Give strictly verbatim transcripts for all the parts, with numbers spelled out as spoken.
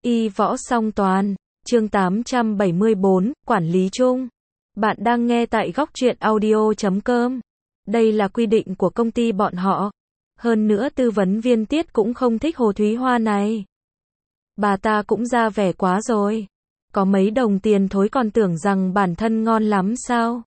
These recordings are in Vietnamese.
Y võ song toàn, chương tám trăm bảy mươi bốn, quản lý chung. Bạn đang nghe tại góc truyện audio chấm com. Đây là quy định của công ty bọn họ. Hơn nữa tư vấn viên Tiết cũng không thích Hồ Thúy Hoa này. Bà ta cũng ra vẻ quá rồi. Có mấy đồng tiền thối còn tưởng rằng bản thân ngon lắm sao?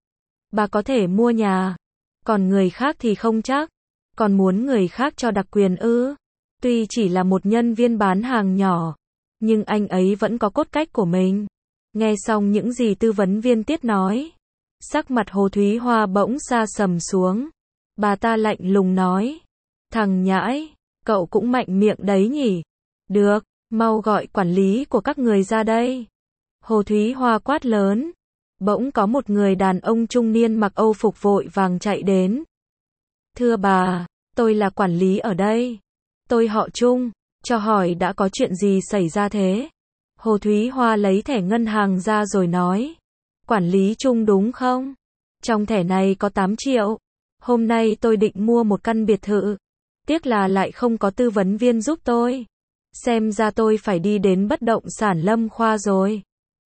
Bà có thể mua nhà. Còn người khác thì không chắc. Còn muốn người khác cho đặc quyền ư? Tuy chỉ là một nhân viên bán hàng nhỏ, nhưng anh ấy vẫn có cốt cách của mình. Nghe xong những gì tư vấn viên Tiết nói, sắc mặt Hồ Thúy Hoa bỗng sa sầm xuống. Bà ta lạnh lùng nói, thằng nhãi, cậu cũng mạnh miệng đấy nhỉ? Được, mau gọi quản lý của các người ra đây. Hồ Thúy Hoa quát lớn. Bỗng có một người đàn ông trung niên mặc Âu phục vội vàng chạy đến. Thưa bà, tôi là quản lý ở đây. Tôi họ Trung, cho hỏi đã có chuyện gì xảy ra thế? Hồ Thúy Hoa lấy thẻ ngân hàng ra rồi nói. Quản lý Trung đúng không? Trong thẻ này có tám triệu. Hôm nay tôi định mua một căn biệt thự. Tiếc là lại không có tư vấn viên giúp tôi. Xem ra tôi phải đi đến bất động sản Lâm Khoa rồi.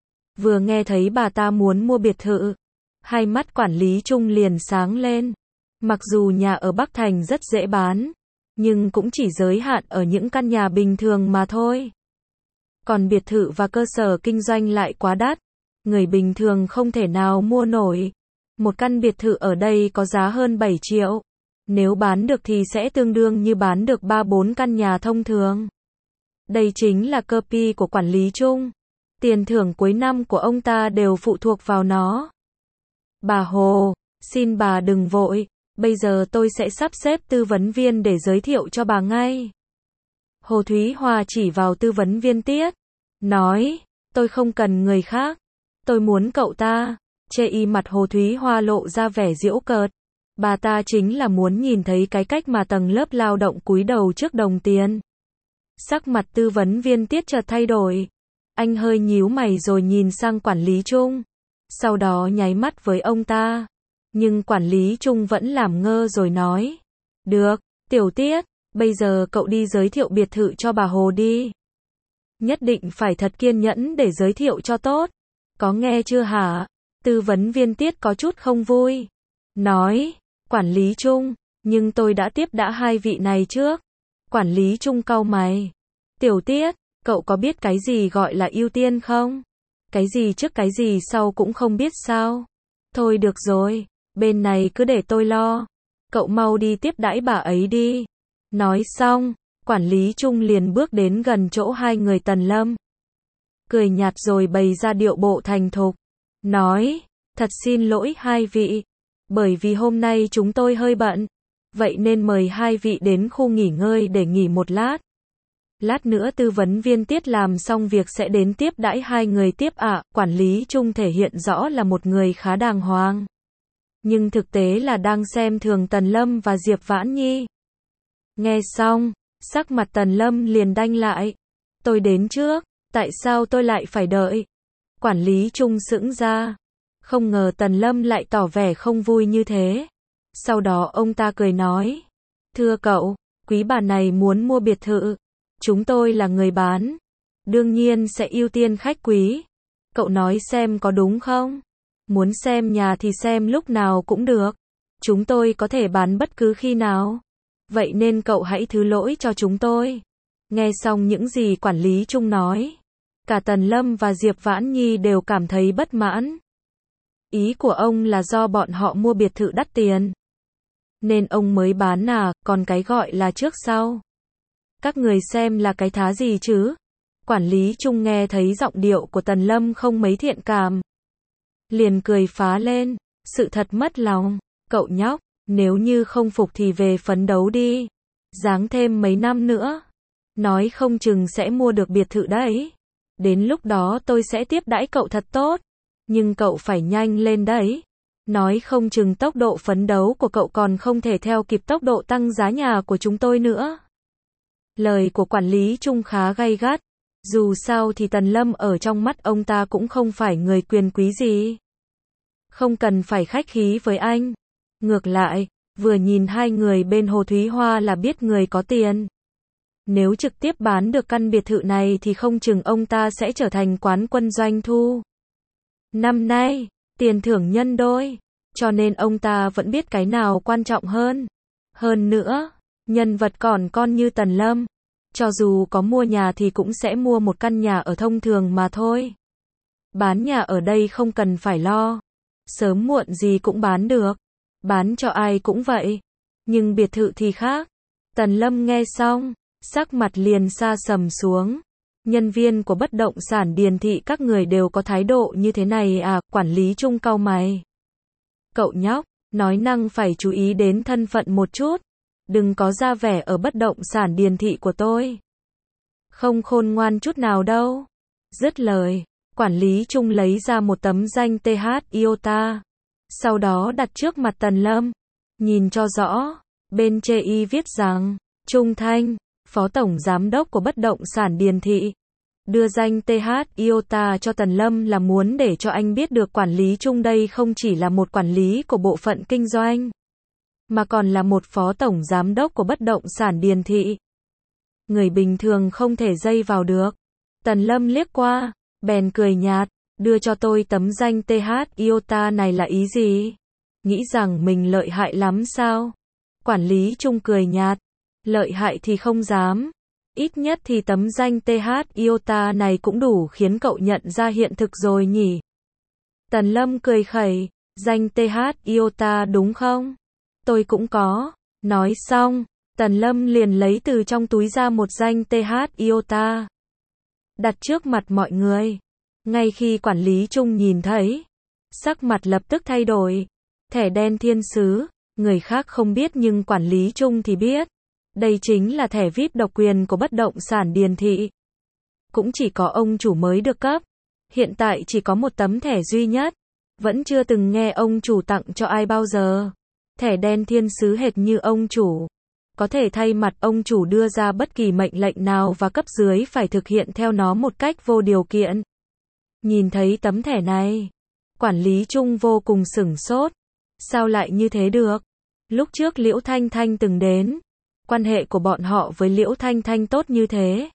Vừa nghe thấy bà ta muốn mua biệt thự, hai mắt quản lý Trung liền sáng lên. Mặc dù nhà ở Bắc Thành rất dễ bán, nhưng cũng chỉ giới hạn ở những căn nhà bình thường mà thôi. Còn biệt thự và cơ sở kinh doanh lại quá đắt, người bình thường không thể nào mua nổi. Một căn biệt thự ở đây có giá hơn bảy triệu. Nếu bán được thì sẽ tương đương như bán được ba bốn căn nhà thông thường. Đây chính là cơ pi của quản lý Trung. Tiền thưởng cuối năm của ông ta đều phụ thuộc vào nó. Bà Hồ, xin bà đừng vội. Bây giờ tôi sẽ sắp xếp tư vấn viên để giới thiệu cho bà ngay. Hồ Thúy Hoa chỉ vào tư vấn viên Tiết. Nói, tôi không cần người khác. Tôi muốn cậu ta. Chê y mặt Hồ Thúy Hoa lộ ra vẻ giễu cợt. Bà ta chính là muốn nhìn thấy cái cách mà tầng lớp lao động cúi đầu trước đồng tiền. Sắc mặt tư vấn viên Tiết chợt thay đổi. Anh hơi nhíu mày rồi nhìn sang quản lý Trung. Sau đó nháy mắt với ông ta. Nhưng quản lý Trung vẫn làm ngơ rồi nói. Được, Tiểu Tiết, bây giờ cậu đi giới thiệu biệt thự cho bà Hồ đi. Nhất định phải thật kiên nhẫn để giới thiệu cho tốt. Có nghe chưa hả? Tư vấn viên Tiết có chút không vui. Nói, quản lý Trung, nhưng tôi đã tiếp đã hai vị này trước. Quản lý Trung cau mày. Tiểu Tiết, cậu có biết cái gì gọi là ưu tiên không? Cái gì trước cái gì sau cũng không biết sao? Thôi được rồi. Bên này cứ để tôi lo. Cậu mau đi tiếp đãi bà ấy đi. Nói xong, quản lý Trung liền bước đến gần chỗ hai người Tần Lâm. Cười nhạt rồi bày ra điệu bộ thành thục. Nói, thật xin lỗi hai vị. Bởi vì hôm nay chúng tôi hơi bận. Vậy nên mời hai vị đến khu nghỉ ngơi để nghỉ một lát. Lát nữa tư vấn viên Tiết làm xong việc sẽ đến tiếp đãi hai người tiếp ạ. À, quản lý Trung thể hiện rõ là một người khá đàng hoàng. Nhưng thực tế là đang xem thường Tần Lâm và Diệp Vãn Nhi. Nghe xong, sắc mặt Tần Lâm liền đanh lại. Tôi đến trước, tại sao tôi lại phải đợi? Quản lý Trung sững ra. Không ngờ Tần Lâm lại tỏ vẻ không vui như thế. Sau đó ông ta cười nói. Thưa cậu, quý bà này muốn mua biệt thự. Chúng tôi là người bán. Đương nhiên sẽ ưu tiên khách quý. Cậu nói xem có đúng không? Muốn xem nhà thì xem lúc nào cũng được. Chúng tôi có thể bán bất cứ khi nào. Vậy nên cậu hãy thứ lỗi cho chúng tôi. Nghe xong những gì quản lý Trung nói, cả Tần Lâm và Diệp Vãn Nhi đều cảm thấy bất mãn. Ý của ông là do bọn họ mua biệt thự đắt tiền, nên ông mới bán à, còn cái gọi là trước sau. Các người xem là cái thá gì chứ? Quản lý Trung nghe thấy giọng điệu của Tần Lâm không mấy thiện cảm. Liền cười phá lên, sự thật mất lòng, cậu nhóc, nếu như không phục thì về phấn đấu đi, ráng thêm mấy năm nữa, nói không chừng sẽ mua được biệt thự đấy, đến lúc đó tôi sẽ tiếp đãi cậu thật tốt, nhưng cậu phải nhanh lên đấy, nói không chừng tốc độ phấn đấu của cậu còn không thể theo kịp tốc độ tăng giá nhà của chúng tôi nữa. Lời của quản lý Trung khá gay gắt. Dù sao thì Tần Lâm ở trong mắt ông ta cũng không phải người quyền quý gì. Không cần phải khách khí với anh. Ngược lại, vừa nhìn hai người bên Hồ Thúy Hoa là biết người có tiền. Nếu trực tiếp bán được căn biệt thự này thì không chừng ông ta sẽ trở thành quán quân doanh thu. Năm nay, tiền thưởng nhân đôi, cho nên ông ta vẫn biết cái nào quan trọng hơn. Hơn nữa, nhân vật còn con như Tần Lâm, cho dù có mua nhà thì cũng sẽ mua một căn nhà ở thông thường mà thôi. Bán nhà ở đây không cần phải lo, sớm muộn gì cũng bán được, bán cho ai cũng vậy. Nhưng biệt thự thì khác. Tần Lâm nghe xong, sắc mặt liền sa sầm xuống. Nhân viên của bất động sản Điền thị các người đều có thái độ như thế này à? Quản lý Chung cau mày. Cậu nhóc, nói năng phải chú ý đến thân phận một chút, đừng có ra vẻ ở bất động sản Điền thị của tôi. Không khôn ngoan chút nào đâu. Dứt lời, quản lý Chung lấy ra một tấm danh tê hát i o tê a, sau đó đặt trước mặt Tần Lâm. Nhìn cho rõ, bên chê y viết rằng, Chung Thanh, Phó Tổng Giám đốc của bất động sản Điền thị. Đưa danh tê hát i o tê a cho Tần Lâm là muốn để cho anh biết được quản lý Chung đây không chỉ là một quản lý của bộ phận kinh doanh, mà còn là một phó tổng giám đốc của bất động sản Điền thị. Người bình thường không thể dây vào được. Tần Lâm liếc qua, bèn cười nhạt, đưa cho tôi tấm danh tê hát i o tê a này là ý gì? Nghĩ rằng mình lợi hại lắm sao? Quản lý Chung cười nhạt, lợi hại thì không dám. Ít nhất thì tấm danh tê hát i o tê a này cũng đủ khiến cậu nhận ra hiện thực rồi nhỉ? Tần Lâm cười khẩy, danh tê hát i o tê a đúng không? Tôi cũng có. Nói xong, Tần Lâm liền lấy từ trong túi ra một danh tê hát i o tê a. Đặt trước mặt mọi người. Ngay khi quản lý Chung nhìn thấy, sắc mặt lập tức thay đổi. Thẻ đen thiên sứ, người khác không biết nhưng quản lý Chung thì biết. Đây chính là thẻ vi ai pi độc quyền của bất động sản Điền thị. Cũng chỉ có ông chủ mới được cấp. Hiện tại chỉ có một tấm thẻ duy nhất. Vẫn chưa từng nghe ông chủ tặng cho ai bao giờ. Thẻ đen thiên sứ hệt như ông chủ. Có thể thay mặt ông chủ đưa ra bất kỳ mệnh lệnh nào và cấp dưới phải thực hiện theo nó một cách vô điều kiện. Nhìn thấy tấm thẻ này, quản lý Chung vô cùng sửng sốt. Sao lại như thế được? Lúc trước Liễu Thanh Thanh từng đến. Quan hệ của bọn họ với Liễu Thanh Thanh tốt như thế.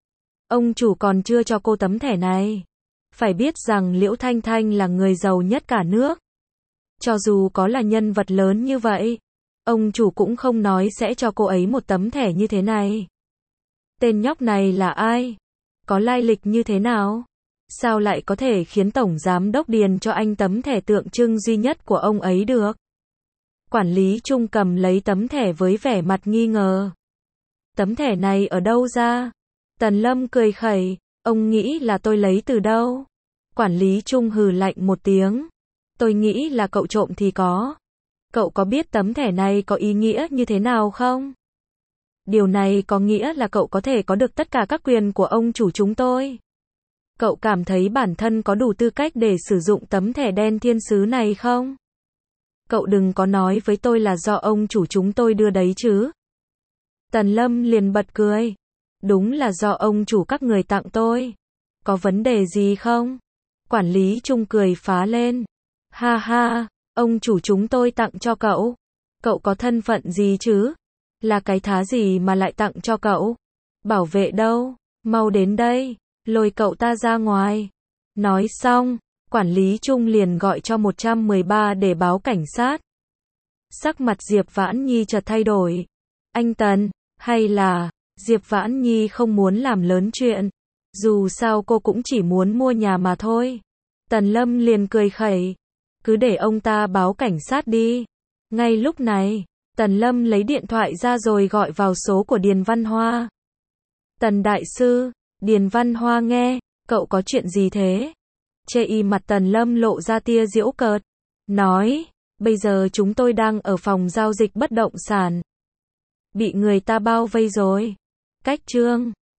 Ông chủ còn chưa cho cô tấm thẻ này. Phải biết rằng Liễu Thanh Thanh là người giàu nhất cả nước. Cho dù có là nhân vật lớn như vậy, ông chủ cũng không nói sẽ cho cô ấy một tấm thẻ như thế này. Tên nhóc này là ai? Có lai lịch như thế nào? Sao lại có thể khiến Tổng Giám đốc Điền cho anh tấm thẻ tượng trưng duy nhất của ông ấy được? Quản lý Chung cầm lấy tấm thẻ với vẻ mặt nghi ngờ. Tấm thẻ này ở đâu ra? Tần Lâm cười khẩy, ông nghĩ là tôi lấy từ đâu? Quản lý Chung hừ lạnh một tiếng. Tôi nghĩ là cậu trộm thì có. Cậu có biết tấm thẻ này có ý nghĩa như thế nào không? Điều này có nghĩa là cậu có thể có được tất cả các quyền của ông chủ chúng tôi. Cậu cảm thấy bản thân có đủ tư cách để sử dụng tấm thẻ đen thiên sứ này không? Cậu đừng có nói với tôi là do ông chủ chúng tôi đưa đấy chứ. Tần Lâm liền bật cười. Đúng là do ông chủ các người tặng tôi. Có vấn đề gì không? Quản lý Chung cười phá lên. Ha ha, ông chủ chúng tôi tặng cho cậu. Cậu có thân phận gì chứ? Là cái thá gì mà lại tặng cho cậu? Bảo vệ đâu? Mau đến đây, lôi cậu ta ra ngoài. Nói xong, quản lý Chung liền gọi cho một một ba để báo cảnh sát. Sắc mặt Diệp Vãn Nhi chợt thay đổi. Anh Tần, hay là Diệp Vãn Nhi không muốn làm lớn chuyện. Dù sao cô cũng chỉ muốn mua nhà mà thôi. Tần Lâm liền cười khẩy. Cứ để ông ta báo cảnh sát đi. Ngay lúc này, Tần Lâm lấy điện thoại ra rồi gọi vào số của Điền Văn Hoa. Tần đại sư, Điền Văn Hoa nghe, cậu có chuyện gì thế? Chê y mặt Tần Lâm lộ ra tia giễu cợt. Nói, bây giờ chúng tôi đang ở phòng giao dịch bất động sản. Bị người ta bao vây rồi. Cách chương